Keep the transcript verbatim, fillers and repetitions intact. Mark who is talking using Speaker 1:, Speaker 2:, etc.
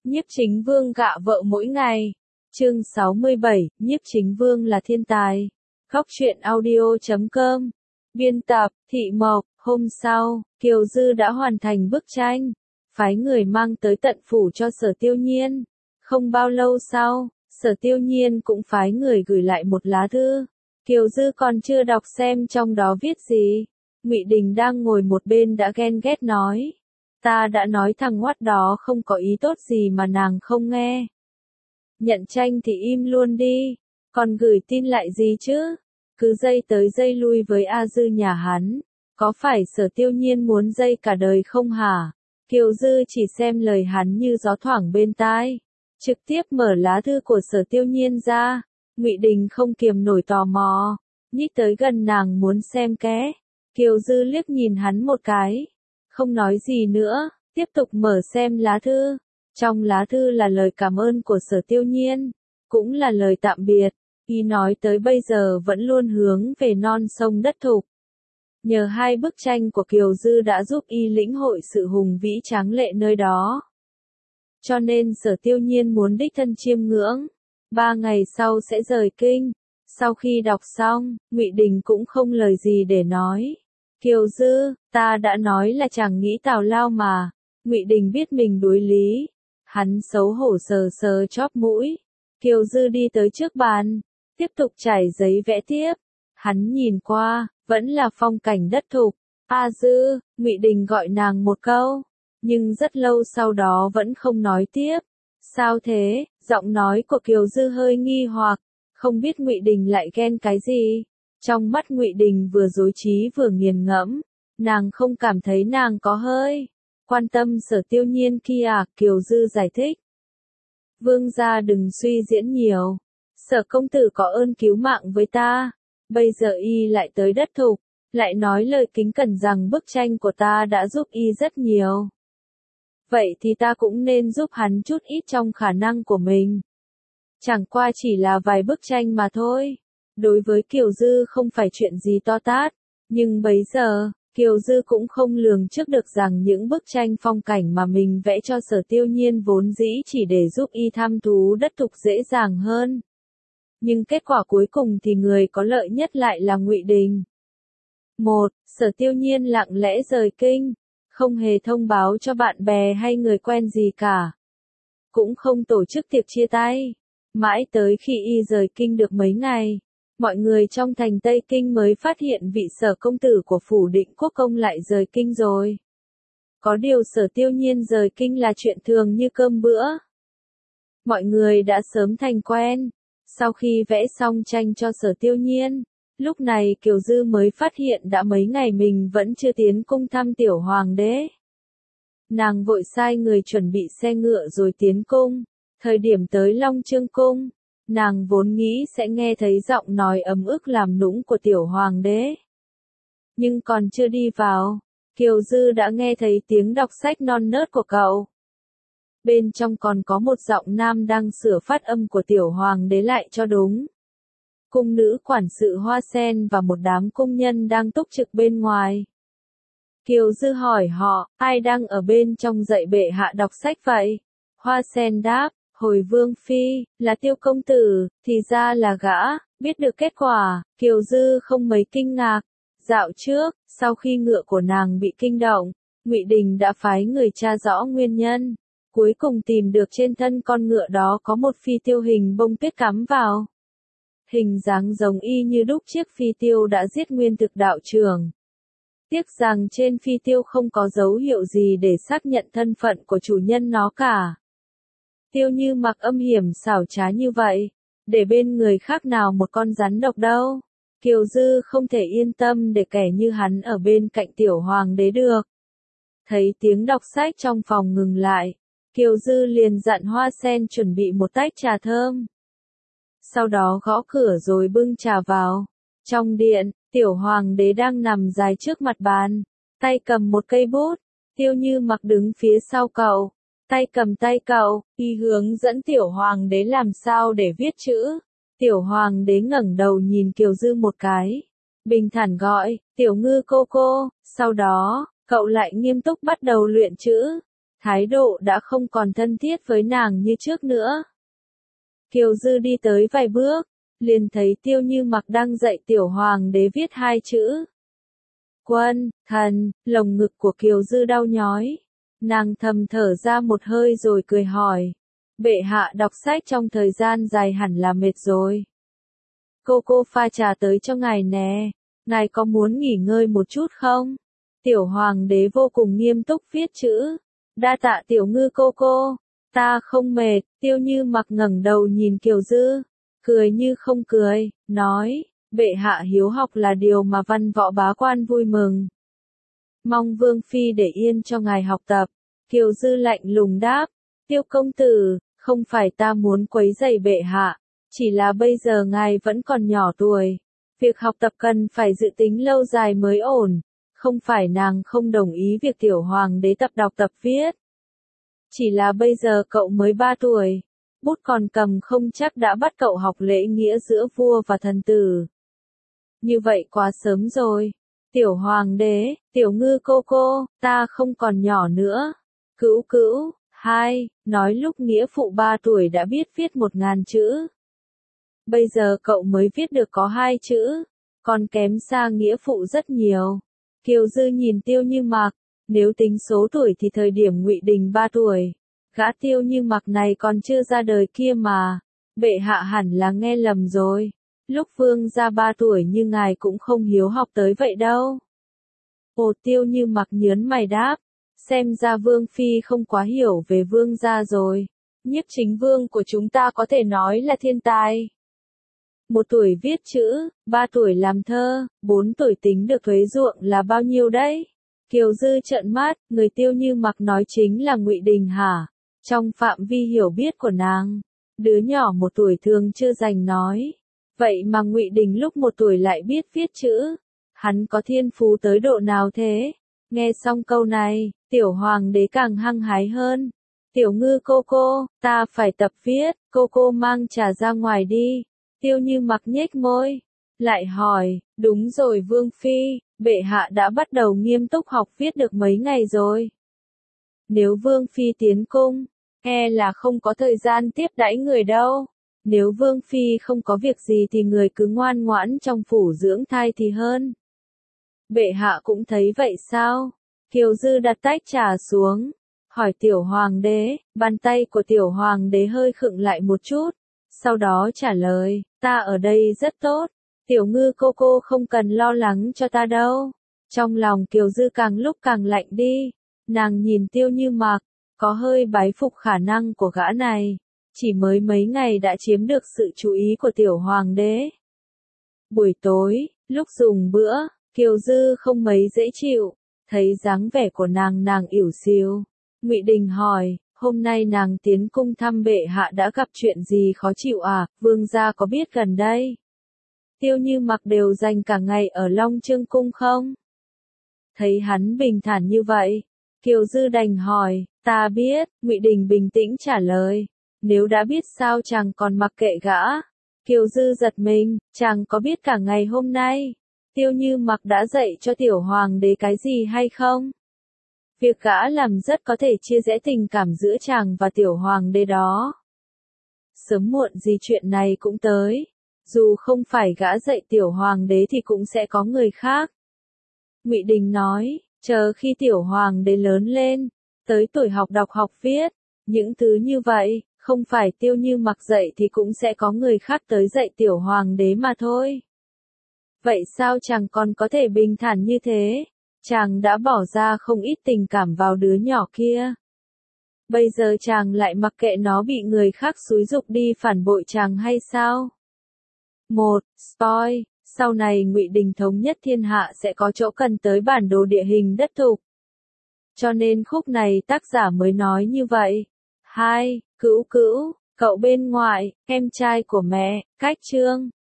Speaker 1: Nhiếp Chính Vương gạ vợ mỗi ngày. Chương sáu mươi bảy, Nhiếp Chính Vương là thiên tài. Góc truyện audio chấm com. Biên tập, Thị Mộc. Hôm sau, Kiều Dư đã hoàn thành bức tranh, phái người mang tới tận phủ cho Sở Tiêu Nhiên. Không bao lâu sau, Sở Tiêu Nhiên cũng phái người gửi lại một lá thư. Kiều Dư còn chưa đọc xem trong đó viết gì. Ngụy Đình đang ngồi một bên đã ghen ghét nói. Ta đã nói thằng ngoắt đó không có ý tốt gì mà nàng không nghe. Nhận tranh thì im luôn đi, còn gửi tin lại gì chứ? Cứ dây tới dây lui với A Dư nhà hắn, có phải Sở Tiêu Nhiên muốn dây cả đời không hả? Kiều Dư chỉ xem lời hắn như gió thoảng bên tai, trực tiếp mở lá thư của Sở Tiêu Nhiên ra. Ngụy Đình không kiềm nổi tò mò, nhích tới gần nàng muốn xem ké. Kiều Dư liếc nhìn hắn một cái, không nói gì nữa, tiếp tục mở xem lá thư. Trong lá thư là lời cảm ơn của Sở Tiêu Nhiên, cũng là lời tạm biệt. Y nói tới bây giờ vẫn luôn hướng về non sông đất thục. Nhờ hai bức tranh của Kiều Dư đã giúp y lĩnh hội sự hùng vĩ tráng lệ nơi đó. Cho nên Sở Tiêu Nhiên muốn đích thân chiêm ngưỡng. Ba ngày sau sẽ rời kinh. Sau khi đọc xong, Ngụy Đình cũng không lời gì để nói. Kiều Dư, ta đã nói là chẳng nghĩ tào lao mà. Ngụy Đình biết mình đối lý. Hắn xấu hổ sờ sờ chóp mũi. Kiều Dư đi tới trước bàn, tiếp tục trải giấy vẽ tiếp. Hắn nhìn qua, vẫn là phong cảnh đất thục. A Dư, Ngụy Đình gọi nàng một câu, nhưng rất lâu sau đó vẫn không nói tiếp. Sao thế? Giọng nói của Kiều Dư hơi nghi hoặc, không biết Ngụy Đình lại ghen cái gì. Trong mắt Ngụy Đình vừa dối trí vừa nghiền ngẫm, nàng không cảm thấy nàng có hơi quan tâm Sở Tiêu Nhiên kia. Kiều Dư giải thích. Vương gia đừng suy diễn nhiều. Sở công tử có ơn cứu mạng với ta. Bây giờ y lại tới đất thục, lại nói lời kính cẩn rằng bức tranh của ta đã giúp y rất nhiều. Vậy thì ta cũng nên giúp hắn chút ít trong khả năng của mình. Chẳng qua chỉ là vài bức tranh mà thôi. Đối với Kiều Dư không phải chuyện gì to tát, nhưng bấy giờ, Kiều Dư cũng không lường trước được rằng những bức tranh phong cảnh mà mình vẽ cho Sở Tiêu Nhiên vốn dĩ chỉ để giúp y thăm thú đất thục dễ dàng hơn. Nhưng kết quả cuối cùng thì người có lợi nhất lại là Ngụy Đình. Một, Sở Tiêu Nhiên lặng lẽ rời kinh, không hề thông báo cho bạn bè hay người quen gì cả. Cũng không tổ chức tiệc chia tay. Mãi tới khi y rời kinh được mấy ngày, mọi người trong thành Tây Kinh mới phát hiện vị Sở công tử của phủ Định Quốc công lại rời kinh rồi. Có điều Sở Tiêu Nhiên rời kinh là chuyện thường như cơm bữa. Mọi người đã sớm thành quen. Sau khi vẽ xong tranh cho Sở Tiêu Nhiên, lúc này Kiều Dư mới phát hiện đã mấy ngày mình vẫn chưa tiến cung thăm tiểu hoàng đế. Nàng vội sai người chuẩn bị xe ngựa rồi tiến cung. Thời điểm tới Long Chương cung, nàng vốn nghĩ sẽ nghe thấy giọng nói ấm ức làm nũng của tiểu hoàng đế. Nhưng còn chưa đi vào, Kiều Dư đã nghe thấy tiếng đọc sách non nớt của cậu. Bên trong còn có một giọng nam đang sửa phát âm của tiểu hoàng đế lại cho đúng. Cung nữ quản sự Hoa Sen và một đám cung nhân đang túc trực bên ngoài. Kiều Dư hỏi họ, ai đang ở bên trong dạy bệ hạ đọc sách vậy? Hoa Sen đáp, hồi Vương Phi, là Tiêu công tử. Thì ra là gã. Biết được kết quả, Kiều Dư không mấy kinh ngạc. Dạo trước, sau khi ngựa của nàng bị kinh động, Ngụy Đình đã phái người tra rõ nguyên nhân. Cuối cùng tìm được trên thân con ngựa đó có một phi tiêu hình bông tuyết cắm vào. Hình dáng giống y như đúc chiếc phi tiêu đã giết nguyên thực đạo trưởng. Tiếc rằng trên phi tiêu không có dấu hiệu gì để xác nhận thân phận của chủ nhân nó cả. Tiêu Như Mặc âm hiểm xảo trá như vậy, để bên người khác nào một con rắn độc đâu. Kiều Dư không thể yên tâm để kẻ như hắn ở bên cạnh tiểu hoàng đế được. Thấy tiếng đọc sách trong phòng ngừng lại, Kiều Dư liền dặn Hoa Sen chuẩn bị một tách trà thơm. Sau đó gõ cửa rồi bưng trà vào. Trong điện, tiểu hoàng đế đang nằm dài trước mặt bàn, tay cầm một cây bút. Tiêu Như Mặc đứng phía sau cậu, tay cầm tay cậu, y hướng dẫn tiểu hoàng đế làm sao để viết chữ. Tiểu hoàng đế ngẩng đầu nhìn Kiều Dư một cái, bình thản gọi, tiểu ngư cô cô. Sau đó, cậu lại nghiêm túc bắt đầu luyện chữ. thái độ đã không còn thân thiết với nàng như trước nữa. Kiều Dư đi tới vài bước, liền thấy Tiêu Như Mặc đang dạy tiểu hoàng đế viết hai chữ. Quân, thần, lồng ngực của Kiều Dư đau nhói. Nàng thầm thở ra một hơi rồi cười hỏi. Bệ hạ đọc sách trong thời gian dài hẳn là mệt rồi. Cô cô pha trà tới cho ngài nè, ngài có muốn nghỉ ngơi một chút không? Tiểu hoàng đế vô cùng nghiêm túc viết chữ. Đa tạ tiểu ngư cô cô, ta không mệt. Tiêu Như Mặc ngẩng đầu nhìn Kiều Dư, cười như không cười, nói, bệ hạ hiếu học là điều mà văn võ bá quan vui mừng. Mong vương phi để yên cho ngài học tập. Kiều Dư lạnh lùng đáp, Tiêu công tử, không phải ta muốn quấy rầy bệ hạ, chỉ là bây giờ ngài vẫn còn nhỏ tuổi. Việc học tập cần phải dự tính lâu dài mới ổn, không phải nàng không đồng ý việc tiểu hoàng đế tập đọc tập viết. Chỉ là bây giờ cậu mới ba tuổi, bút còn cầm không chắc đã bắt cậu học lễ nghĩa giữa vua và thần tử. Như vậy quá sớm rồi. Tiểu hoàng đế, tiểu ngư cô cô, ta không còn nhỏ nữa. Cữu cữu, hai, nói lúc nghĩa phụ ba tuổi đã biết viết một ngàn chữ. Bây giờ cậu mới viết được có hai chữ, còn kém xa nghĩa phụ rất nhiều. Kiều Dư nhìn Tiêu Như Mặc, nếu tính số tuổi thì thời điểm Ngụy Đình ba tuổi, gã Tiêu Như Mặc này còn chưa ra đời kia mà. Bệ hạ hẳn là nghe lầm rồi. Lúc vương gia ba tuổi như ngài cũng không hiếu học tới vậy đâu. Ồ, Tiêu Như Mặc nhớn mày đáp, xem ra vương phi không quá hiểu về vương gia rồi. Nhiếp chính vương của chúng ta có thể nói là thiên tài. Một tuổi viết chữ, ba tuổi làm thơ, bốn tuổi tính được thuế ruộng là bao nhiêu đấy? Kiều Dư trợn mắt, người Tiêu Như Mặc nói chính là Ngụy Đình hả? Trong phạm vi hiểu biết của nàng, đứa nhỏ một tuổi thường chưa rành nói. Vậy mà Ngụy Đình lúc một tuổi lại biết viết chữ. Hắn có thiên phú tới độ nào thế? Nghe xong câu này, tiểu hoàng đế càng hăng hái hơn. Tiểu ngư cô cô, ta phải tập viết, cô cô mang trà ra ngoài đi. Tiêu Như Mặc nhếch môi, lại hỏi, đúng rồi vương phi, bệ hạ đã bắt đầu nghiêm túc học viết được mấy ngày rồi. Nếu vương phi tiến cung, e là không có thời gian tiếp đãi người đâu. Nếu vương phi không có việc gì thì người cứ ngoan ngoãn trong phủ dưỡng thai thì hơn. Bệ hạ cũng thấy vậy sao? Kiều Dư đặt tách trà xuống, hỏi tiểu hoàng đế. Bàn tay của tiểu hoàng đế hơi khựng lại một chút, sau đó trả lời, ta ở đây rất tốt, tiểu ngư cô cô không cần lo lắng cho ta đâu. Trong lòng Kiều Dư càng lúc càng lạnh đi, nàng nhìn Tiêu Như Mặc, có hơi bái phục khả năng của gã này, chỉ mới mấy ngày đã chiếm được sự chú ý của tiểu hoàng đế. Buổi tối, lúc dùng bữa, Kiều Dư không mấy dễ chịu, thấy dáng vẻ của nàng nàng ỉu xìu. Ngụy Đình hỏi, hôm nay nàng tiến cung thăm bệ hạ đã gặp chuyện gì khó chịu à, vương gia có biết gần đây? Tiêu Như Mặc đều dành cả ngày ở Long Chương cung không? Thấy hắn bình thản như vậy, Kiều Dư đành hỏi, ta biết. Ngụy Đình bình tĩnh trả lời, nếu đã biết sao chàng còn mặc kệ gã? Kiều Dư giật mình, chàng có biết cả ngày hôm nay Tiêu Như Mặc đã dạy cho tiểu hoàng đế cái gì hay không? Việc gã làm rất có thể chia rẽ tình cảm giữa chàng và tiểu hoàng đế đó. Sớm muộn gì chuyện này cũng tới, dù không phải gã dạy tiểu hoàng đế thì cũng sẽ có người khác. Ngụy Đình nói, chờ khi tiểu hoàng đế lớn lên, tới tuổi học đọc học viết, những thứ như vậy, không phải Tiêu Như Mặc dạy thì cũng sẽ có người khác tới dạy tiểu hoàng đế mà thôi. Vậy sao chàng còn có thể bình thản như thế? Chàng đã bỏ ra không ít tình cảm vào đứa nhỏ kia. Bây giờ chàng lại mặc kệ nó bị người khác xúi giục đi phản bội chàng hay sao? Một, spoil, sau này Ngụy Đình thống nhất thiên hạ sẽ có chỗ cần tới bản đồ địa hình đất thục. Cho nên khúc này tác giả mới nói như vậy. Hai, Cữu Cữu, cậu bên ngoài, em trai của mẹ, cách chương.